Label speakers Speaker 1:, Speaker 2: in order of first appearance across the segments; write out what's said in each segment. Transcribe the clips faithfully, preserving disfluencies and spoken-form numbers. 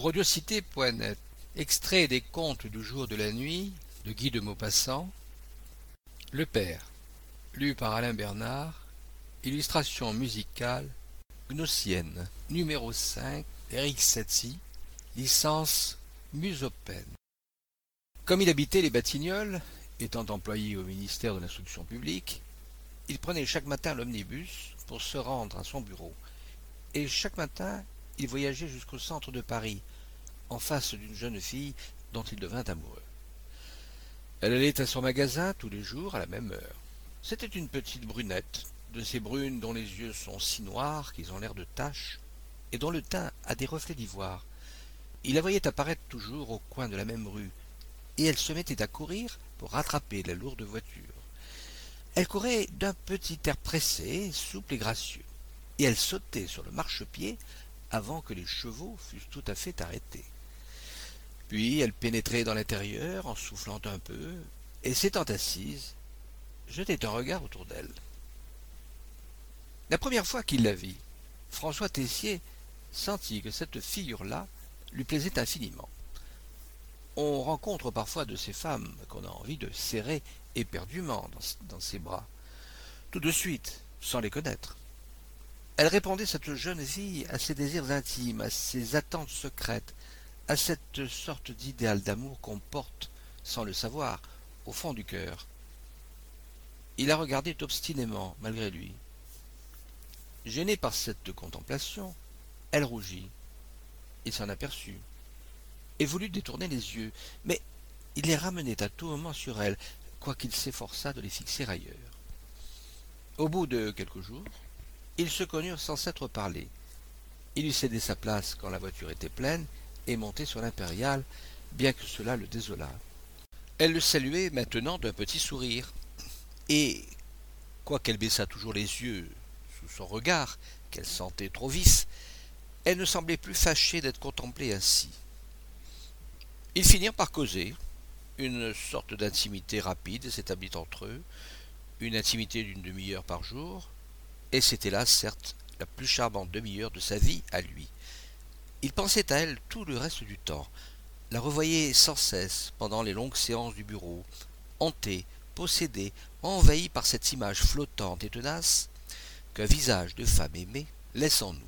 Speaker 1: radiocité point net. Extrait des Contes du jour de la nuit de Guy de Maupassant. Le Père, lu par Alain Bernard. Illustration musicale Gnossienne, numéro cinq, Eric Satie, licence Musopen. Comme il habitait les Batignolles, étant employé au ministère de l'Instruction publique, il prenait chaque matin l'omnibus pour se rendre à son bureau. Et chaque matin, il voyageait jusqu'au centre de Paris, en face d'une jeune fille dont il devint amoureux. Elle allait à son magasin tous les jours à la même heure. C'était une petite brunette, de ces brunes dont les yeux sont si noirs qu'ils ont l'air de taches, et dont le teint a des reflets d'ivoire. Il la voyait apparaître toujours au coin de la même rue, et elle se mettait à courir pour rattraper la lourde voiture. Elle courait d'un petit air pressé, souple et gracieux, et elle sautait sur le marchepied avant que les chevaux fussent tout à fait arrêtés. Puis elle pénétrait dans l'intérieur en soufflant un peu, et s'étant assise, jetait un regard autour d'elle. La première fois qu'il la vit, François Tessier sentit que cette figure-là lui plaisait infiniment. On rencontre parfois de ces femmes qu'on a envie de serrer éperdument dans, dans ses bras, tout de suite, sans les connaître. Elle répondait, cette jeune fille, à ses désirs intimes, à ses attentes secrètes, à cette sorte d'idéal d'amour qu'on porte, sans le savoir, au fond du cœur. Il la regardait obstinément, malgré lui. Gênée par cette contemplation, elle rougit. Il s'en aperçut, et voulut détourner les yeux, mais il les ramenait à tout moment sur elle, quoiqu'il s'efforçât de les fixer ailleurs. Au bout de quelques jours, ils se connurent sans s'être parlé. Il lui cédait sa place quand la voiture était pleine, et montait sur l'impériale, bien que cela le désolât. Elle le saluait maintenant d'un petit sourire, et, quoiqu'elle baissât toujours les yeux sous son regard, qu'elle sentait trop vif, elle ne semblait plus fâchée d'être contemplée ainsi. Ils finirent par causer. Une sorte d'intimité rapide s'établit entre eux, une intimité d'une demi-heure par jour, et c'était là, certes, la plus charmante demi-heure de sa vie à lui. Il pensait à elle tout le reste du temps, la revoyait sans cesse pendant les longues séances du bureau, hanté, possédé, envahi par cette image flottante et tenace qu'un visage de femme aimée laisse en nous.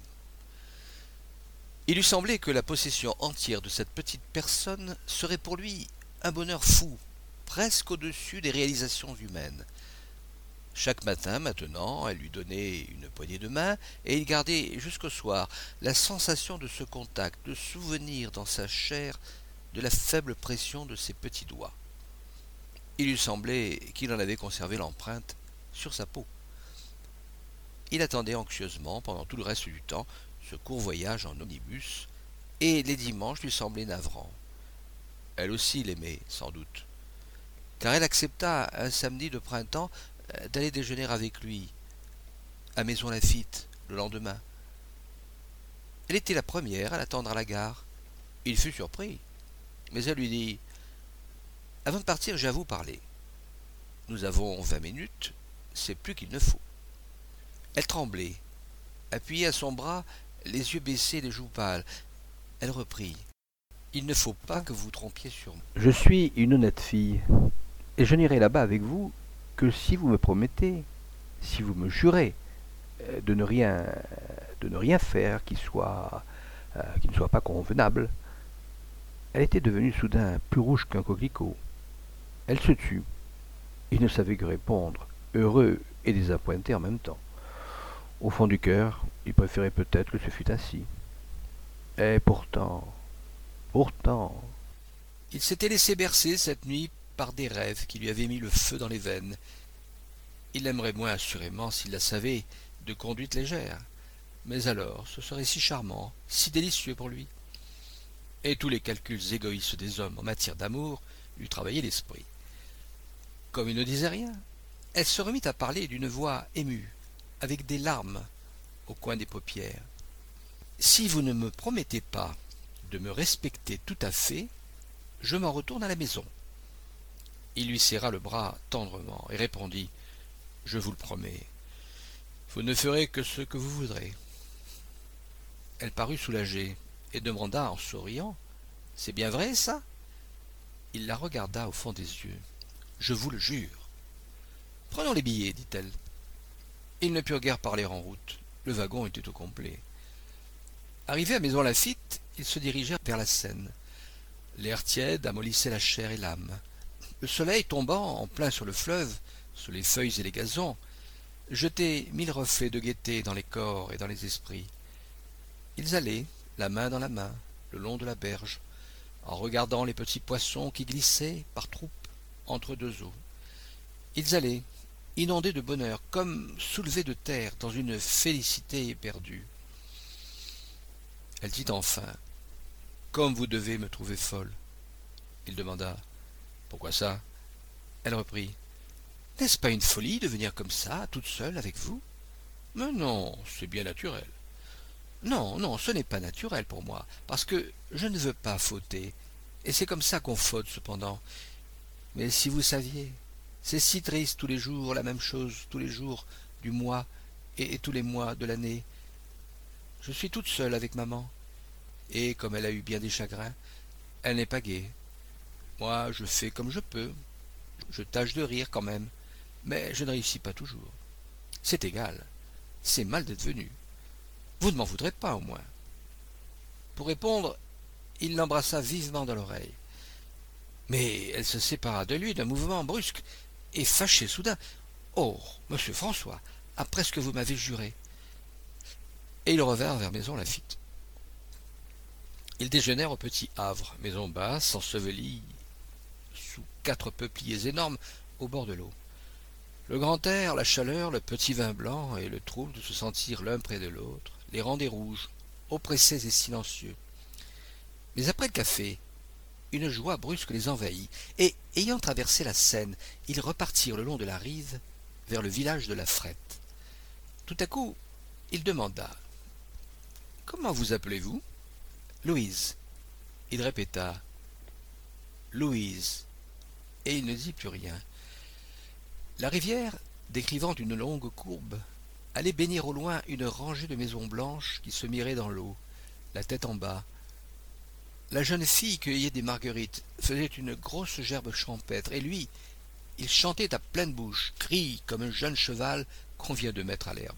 Speaker 1: Il lui semblait que la possession entière de cette petite personne serait pour lui un bonheur fou, presque au-dessus des réalisations humaines. Chaque matin, maintenant, elle lui donnait une poignée de main, et il gardait jusqu'au soir la sensation de ce contact, de souvenir dans sa chair de la faible pression de ses petits doigts. Il lui semblait qu'il en avait conservé l'empreinte sur sa peau. Il attendait anxieusement, pendant tout le reste du temps, ce court voyage en omnibus, et les dimanches lui semblaient navrants. Elle aussi l'aimait, sans doute, car elle accepta un samedi de printemps d'aller déjeuner avec lui, à Maisons-Laffitte, le lendemain. Elle était la première à l'attendre à la gare. Il fut surpris, mais elle lui dit « Avant de partir, j'ai à vous parler. Nous avons vingt minutes, c'est plus qu'il ne faut. » Elle tremblait, appuyée à son bras, les yeux baissés, les joues pâles. Elle reprit « Il ne faut pas que vous vous trompiez sur moi.
Speaker 2: Je suis une honnête fille, et je n'irai là-bas avec vous que si vous me promettez, si vous me jurez, de ne rien, de ne rien faire qui soit, euh, qui ne soit pas convenable. » Elle était devenue soudain plus rouge qu'un coquelicot. Elle se tut. Il ne savait que répondre, heureux et désappointé en même temps. Au fond du cœur, il préférait peut-être que ce fût ainsi. Et pourtant, pourtant...
Speaker 1: Il s'était laissé bercer cette nuit par des rêves qui lui avaient mis le feu dans les veines. Il l'aimerait moins assurément s'il la savait, de conduite légère. Mais alors, ce serait si charmant, si délicieux pour lui. Et tous les calculs égoïstes des hommes en matière d'amour lui travaillaient l'esprit. Comme il ne disait rien, elle se remit à parler d'une voix émue, avec des larmes au coin des paupières. « Si vous ne me promettez pas de me respecter tout à fait, je m'en retourne à la maison. » Il lui serra le bras tendrement et répondit « Je vous le promets, vous ne ferez que ce que vous voudrez. » Elle parut soulagée, et demanda en souriant: « C'est bien vrai, ça ?» Il la regarda au fond des yeux. « Je vous le jure. »« Prenons les billets, dit-elle. » Ils ne purent guère parler en route. Le wagon était au complet. Arrivés à Maison Lafitte, ils se dirigèrent vers la Seine. L'air tiède amollissait la chair et l'âme. Le soleil tombant en plein sur le fleuve, sur les feuilles et les gazons, jetait mille reflets de gaieté dans les corps et dans les esprits. Ils allaient, la main dans la main, le long de la berge, en regardant les petits poissons qui glissaient, par troupes, entre deux eaux. Ils allaient, inondés de bonheur, comme soulevés de terre dans une félicité éperdue. Elle dit enfin: « Comme vous devez me trouver folle. » Il demanda: « Pourquoi ça ?» Elle reprit: « N'est-ce pas une folie de venir comme ça, toute seule, avec vous ?»« Mais non, c'est bien naturel. »« Non, non, ce n'est pas naturel pour moi, parce que je ne veux pas fauter, et c'est comme ça qu'on faute cependant. Mais si vous saviez, c'est si triste tous les jours, la même chose tous les jours du mois et, et tous les mois de l'année. Je suis toute seule avec maman, et comme elle a eu bien des chagrins, elle n'est pas gaie. Moi, je fais comme je peux, je tâche de rire quand même, mais je ne réussis pas toujours. C'est égal, c'est mal d'être venu. Vous ne m'en voudrez pas, au moins. » Pour répondre, il l'embrassa vivement dans l'oreille. Mais elle se sépara de lui d'un mouvement brusque et fâchée soudain. « Oh, monsieur François, après ce que vous m'avez juré !» Et ils revinrent vers Maison Lafitte. Ils déjeunèrent au Petit Havre, maison basse, ensevelie sous quatre peupliers énormes au bord de l'eau. Le grand air, la chaleur, le petit vin blanc et le trouble de se sentir l'un près de l'autre les rendaient rouges, oppressés et silencieux. Mais après le café, une joie brusque les envahit, et, ayant traversé la Seine, ils repartirent le long de la rive vers le village de la Frette. Tout à coup, il demanda: « Comment vous appelez-vous ?»« Louise. » Il répéta: « Louise. » Et il ne dit plus rien. La rivière, décrivant une longue courbe, allait bénir au loin une rangée de maisons blanches qui se miraient dans l'eau, la tête en bas. La jeune fille cueillait des marguerites, faisait une grosse gerbe champêtre, et lui, il chantait à pleine bouche, crie comme un jeune cheval qu'on vient de mettre à l'herbe.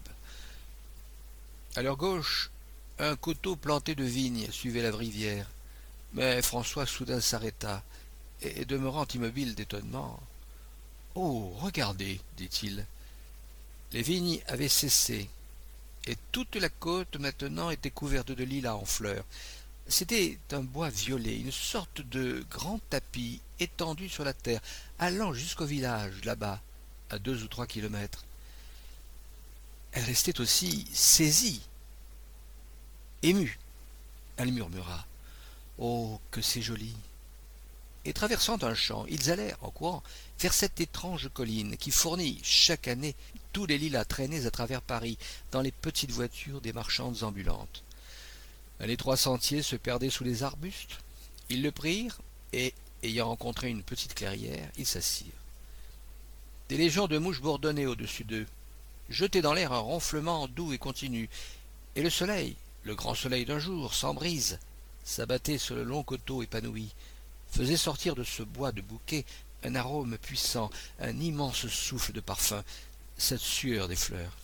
Speaker 1: À leur gauche, un coteau planté de vignes suivait la rivière, mais François soudain s'arrêta, et demeurant immobile d'étonnement: « Oh, regardez, dit-il. » Les vignes avaient cessé, et toute la côte maintenant était couverte de lilas en fleurs. C'était un bois violet, une sorte de grand tapis étendu sur la terre, allant jusqu'au village, là-bas, à deux ou trois kilomètres. Elle restait aussi saisie, émue. Elle murmura: « Oh, que c'est joli !» Et traversant un champ, ils allèrent, en courant, vers cette étrange colline qui fournit, chaque année, tous les lilas traînés à travers Paris, dans les petites voitures des marchandes ambulantes. Un étroit sentier se perdait sous les arbustes. Ils le prirent, et, ayant rencontré une petite clairière, ils s'assirent. Des légions de mouches bourdonnaient au-dessus d'eux, jetaient dans l'air un ronflement doux et continu, et le soleil, le grand soleil d'un jour, sans brise, s'abattait sur le long coteau épanoui, faisait sortir de ce bois de bouquet un arôme puissant, un immense souffle de parfum, cette sueur des fleurs.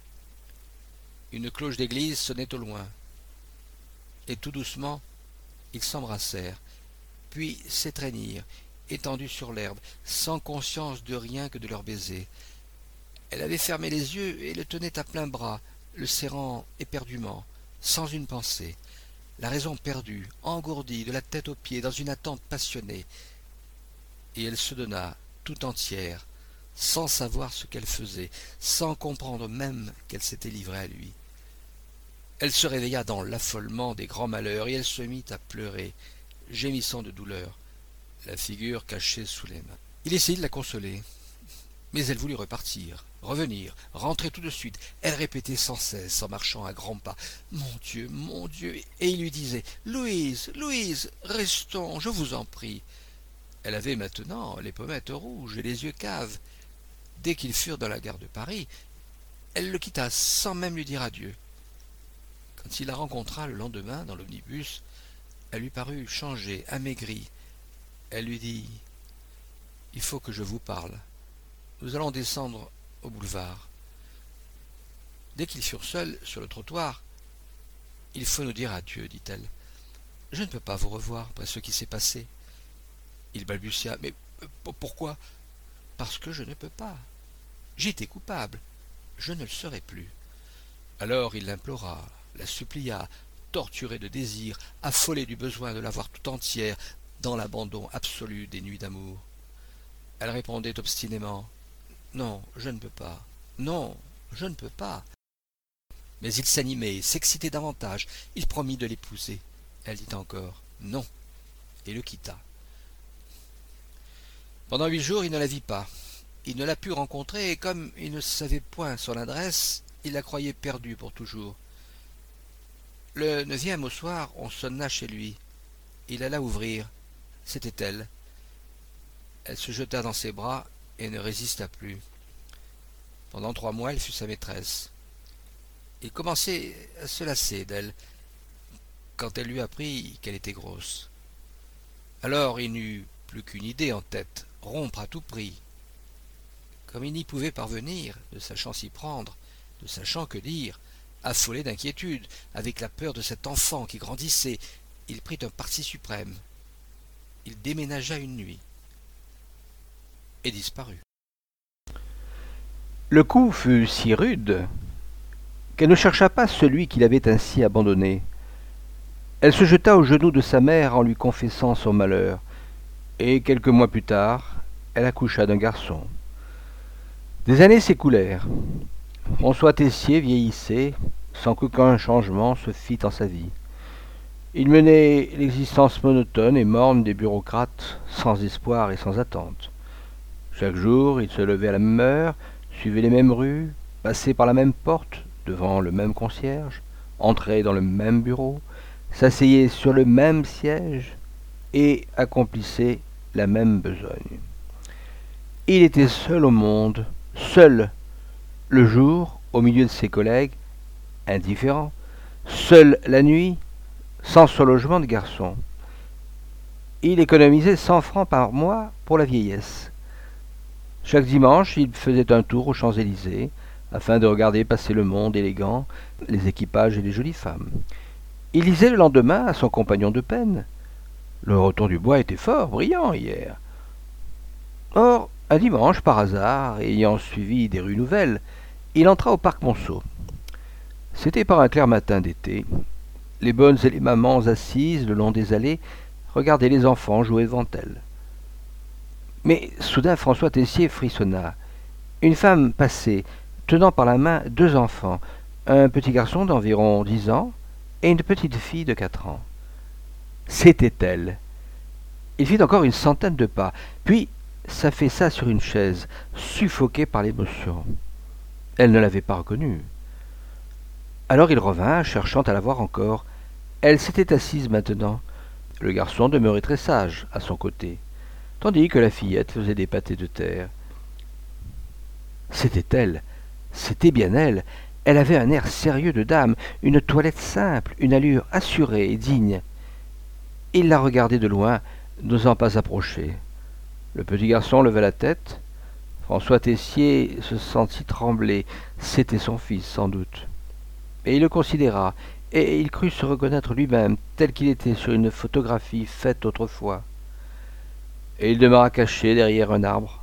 Speaker 1: Une cloche d'église sonnait au loin, et tout doucement, ils s'embrassèrent, puis s'étreignirent, étendus sur l'herbe, sans conscience de rien que de leur baiser. Elle avait fermé les yeux et le tenait à plein bras, le serrant éperdument, sans une pensée, la raison perdue, engourdie, de la tête aux pieds, dans une attente passionnée. Et elle se donna tout entière, sans savoir ce qu'elle faisait, sans comprendre même qu'elle s'était livrée à lui. Elle se réveilla dans l'affolement des grands malheurs, et elle se mit à pleurer, gémissant de douleur, la figure cachée sous les mains. Il essayait de la consoler, mais elle voulut repartir, revenir, rentrer tout de suite. Elle répétait sans cesse, en marchant à grands pas: « Mon Dieu, mon Dieu !» Et il lui disait: « Louise, Louise, restons, je vous en prie. » Elle avait maintenant les pommettes rouges et les yeux caves. Dès qu'ils furent dans la gare de Paris, elle le quitta sans même lui dire adieu. Quand il la rencontra le lendemain dans l'omnibus, elle lui parut changée, amaigrie. Elle lui dit « Il faut que je vous parle. Nous allons descendre au boulevard. » Dès qu'ils furent seuls sur le trottoir, « Il faut nous dire adieu, dit-elle. Je ne peux pas vous revoir après ce qui s'est passé. » Il balbutia. « Mais pourquoi ?»« Parce que je ne peux pas. J'ai été coupable. Je ne le serai plus. » Alors il l'implora, la supplia, torturé de désir, affolé du besoin de la voir tout entière, dans l'abandon absolu des nuits d'amour. Elle répondait obstinément « Non, je ne peux pas. Non, je ne peux pas. » Mais il s'animait, s'excitait davantage. Il promit de l'épouser. Elle dit encore « Non » et le quitta. Pendant huit jours, il ne la vit pas. Il ne la put rencontrer et comme il ne savait point son adresse, il la croyait perdue pour toujours. Le neuvième au soir, on sonna chez lui. Il alla ouvrir. C'était elle. Elle se jeta dans ses bras et ne résista plus. Pendant trois mois, elle fut sa maîtresse. Il commençait à se lasser d'elle quand elle lui apprit qu'elle était grosse. Alors il n'eut plus qu'une idée en tête, rompre à tout prix. Comme il n'y pouvait parvenir, ne sachant s'y prendre, ne sachant que dire, affolé d'inquiétude, avec la peur de cet enfant qui grandissait, il prit un parti suprême. Il déménagea une nuit et disparut.
Speaker 2: Le coup fut si rude qu'elle ne chercha pas celui qui l'avait ainsi abandonnée. Elle se jeta aux genoux de sa mère en lui confessant son malheur, et quelques mois plus tard, elle accoucha d'un garçon. Des années s'écoulèrent. François Tessier vieillissait, sans qu'aucun changement se fît en sa vie. Il menait l'existence monotone et morne des bureaucrates, sans espoir et sans attente. Chaque jour, il se levait à la même heure, suivait les mêmes rues, passait par la même porte, devant le même concierge, entrait dans le même bureau, s'asseyait sur le même siège et accomplissait la même besogne. Il était seul au monde, seul le jour, au milieu de ses collègues, indifférent, seul la nuit, sans son logement de garçon. Il économisait cent francs par mois pour la vieillesse. Chaque dimanche, il faisait un tour aux Champs-Élysées, afin de regarder passer le monde élégant, les équipages et les jolies femmes. Il disait le lendemain à son compagnon de peine « Le retour du bois était fort brillant hier. » Or, un dimanche, par hasard, ayant suivi des rues nouvelles, il entra au parc Monceau. C'était par un clair matin d'été. Les bonnes et les mamans assises le long des allées regardaient les enfants jouer devant elles. Mais soudain François Tessier frissonna. Une femme passait, tenant par la main deux enfants, un petit garçon d'environ dix ans et une petite fille de quatre ans. C'était elle. Il fit encore une centaine de pas, puis s'affaissa sur une chaise, suffoqué par l'émotion. Elle ne l'avait pas reconnue. Alors il revint, cherchant à la voir encore. Elle s'était assise maintenant. Le garçon demeurait très sage à son côté, tandis que la fillette faisait des pâtés de terre. C'était elle, c'était bien elle. Elle avait un air sérieux de dame, une toilette simple, une allure assurée et digne. Il la regardait de loin, n'osant pas approcher. Le petit garçon leva la tête. François Tessier se sentit trembler. C'était son fils, sans doute. Et il le considéra, et il crut se reconnaître lui-même, tel qu'il était sur une photographie faite autrefois. Et il demeura caché derrière un arbre.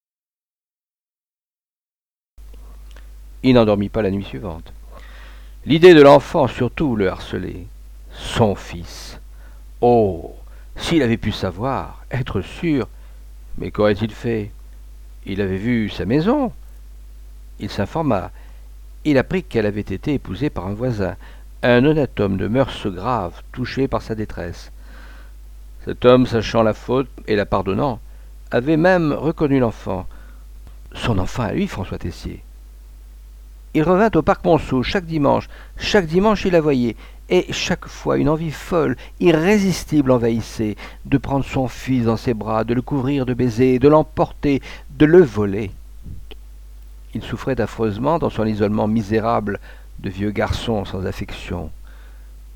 Speaker 2: Il n'endormit pas la nuit suivante. L'idée de l'enfant surtout le harcelait. Son fils. Oh, s'il avait pu savoir, être sûr. Mais qu'aurait-il fait? Il avait vu sa maison. Il s'informa. Il apprit qu'elle avait été épousée par un voisin, un honnête homme de mœurs graves, touché par sa détresse. Cet homme, sachant la faute et la pardonnant, avait même reconnu l'enfant. Son enfant à lui, François Tessier. Il revint au parc Monceau chaque dimanche. Chaque dimanche, il la voyait. Et chaque fois, une envie folle, irrésistible envahissait, de prendre son fils dans ses bras, de le couvrir de baisers, de l'emporter, de le voler. Il souffrait affreusement dans son isolement misérable de vieux garçon sans affection.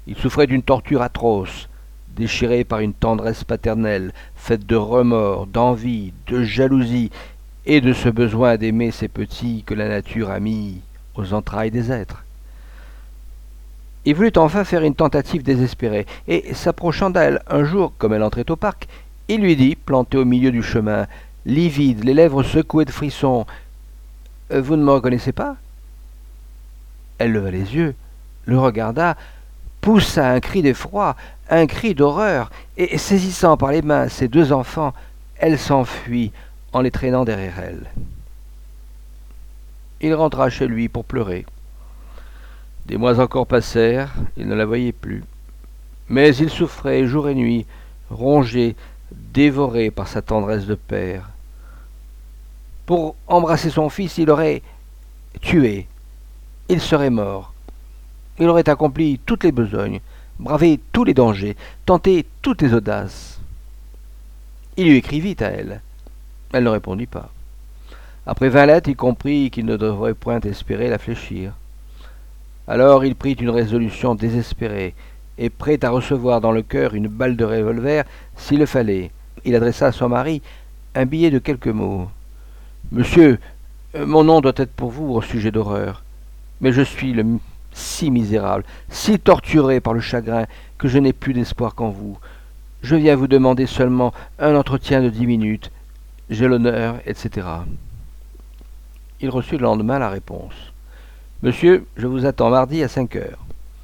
Speaker 2: Il souffrait d'une torture atroce, déchiré par une tendresse paternelle, faite de remords, d'envie, de jalousie, et de ce besoin d'aimer ces petits que la nature a mis aux entrailles des êtres. Il voulut enfin faire une tentative désespérée, et, s'approchant d'elle un jour, comme elle entrait au parc, il lui dit, planté au milieu du chemin, livide, les lèvres secouées de frissons, « Vous ne me reconnaissez pas ?» Elle leva les yeux, le regarda, poussa un cri d'effroi, un cri d'horreur, et, saisissant par les mains ses deux enfants, elle s'enfuit en les traînant derrière elle. Il rentra chez lui pour pleurer. Des mois encore passèrent, il ne la voyait plus. Mais il souffrait jour et nuit, rongé, dévoré par sa tendresse de père. Pour embrasser son fils, il aurait tué. Il serait mort. Il aurait accompli toutes les besognes, bravé tous les dangers, tenté toutes les audaces. Il lui écrivit à elle. Elle ne répondit pas. Après vingt lettres, il comprit qu'il ne devrait point espérer la fléchir. Alors il prit une résolution désespérée, et prêt à recevoir dans le cœur une balle de revolver s'il le fallait. Il adressa à son mari un billet de quelques mots. « Monsieur, mon nom doit être pour vous au sujet d'horreur, mais je suis le si misérable, si torturé par le chagrin, que je n'ai plus d'espoir qu'en vous. Je viens vous demander seulement un entretien de dix minutes. J'ai l'honneur, et cetera » Il reçut le lendemain la réponse. « Monsieur, je vous attends mardi à cinq heures. »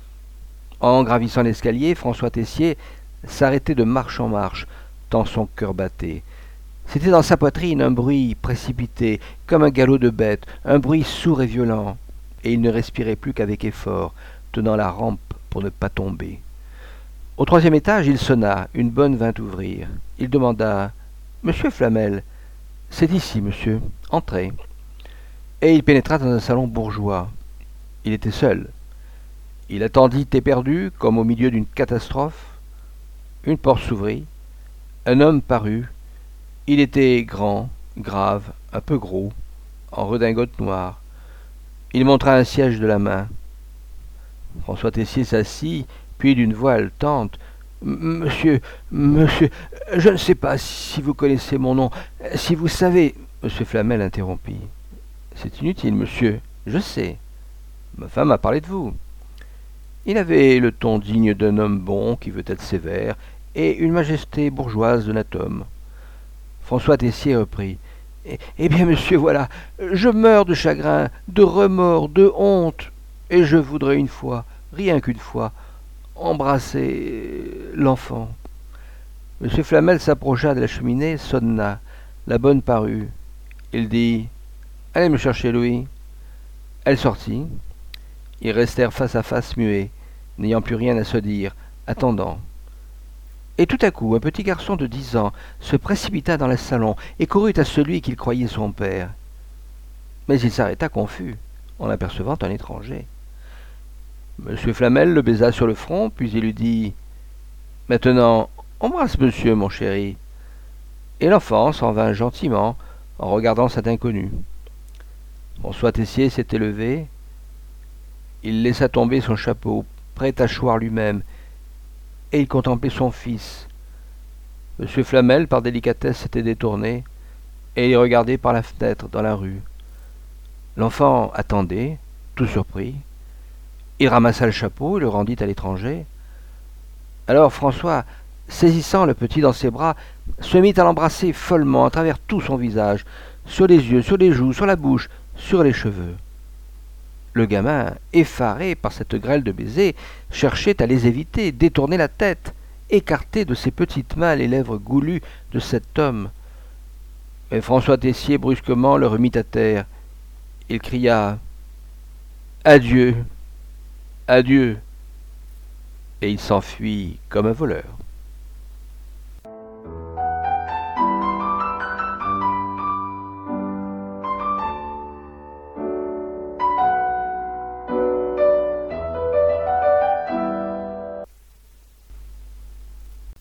Speaker 2: En gravissant l'escalier, François Tessier s'arrêtait de marche en marche, tant son cœur battait. C'était dans sa poitrine un bruit précipité, comme un galop de bête, un bruit sourd et violent, et il ne respirait plus qu'avec effort, tenant la rampe pour ne pas tomber. Au troisième étage, il sonna, une bonne vint ouvrir. Il demanda « Monsieur Flamel, c'est ici, monsieur, entrez. » Et il pénétra dans un salon bourgeois. Il était seul. Il attendit éperdu, comme au milieu d'une catastrophe. Une porte s'ouvrit. Un homme parut. Il était grand, grave, un peu gros, en redingote noire. Il montra un siège de la main. François Tessier s'assit, puis d'une voix haletante, « Monsieur, monsieur, je ne sais pas si vous connaissez mon nom, si vous savez... » Monsieur Flamel interrompit. « C'est inutile, monsieur, je sais. Ma femme m'a parlé de vous. » Il avait le ton digne d'un homme bon qui veut être sévère, et une majesté bourgeoise d'honnête homme. François Tessier reprit. Eh, « Eh bien, monsieur, voilà, je meurs de chagrin, de remords, de honte, et je voudrais une fois, rien qu'une fois, embrasser l'enfant. » Monsieur Flamel s'approcha de la cheminée, sonna. La bonne parut. Il dit « Allez me chercher Louis. » Elle sortit. Ils restèrent face à face muets, n'ayant plus rien à se dire, attendant. Et tout à coup, un petit garçon de dix ans se précipita dans le salon et courut à celui qu'il croyait son père. Mais il s'arrêta confus, en apercevant un étranger. Monsieur Flamel le baisa sur le front, puis il lui dit « Maintenant, embrasse monsieur, mon chéri. » Et l'enfant s'en vint gentiment, en regardant cet inconnu. François Tessier s'était levé. Il laissa tomber son chapeau, prêt à choir lui-même, et il contemplait son fils. Monsieur Flamel, par délicatesse, s'était détourné, et il regardait par la fenêtre dans la rue. L'enfant attendait, tout surpris. Il ramassa le chapeau et le rendit à l'étranger. Alors François, saisissant le petit dans ses bras, se mit à l'embrasser follement à travers tout son visage, sur les yeux, sur les joues, sur la bouche, sur les cheveux. Le gamin, effaré par cette grêle de baisers, cherchait à les éviter, détourner la tête, écarter de ses petites mains les lèvres goulues de cet homme. Mais François Tessier brusquement le remit à terre. Il cria « Adieu, adieu !» et il s'enfuit comme un voleur.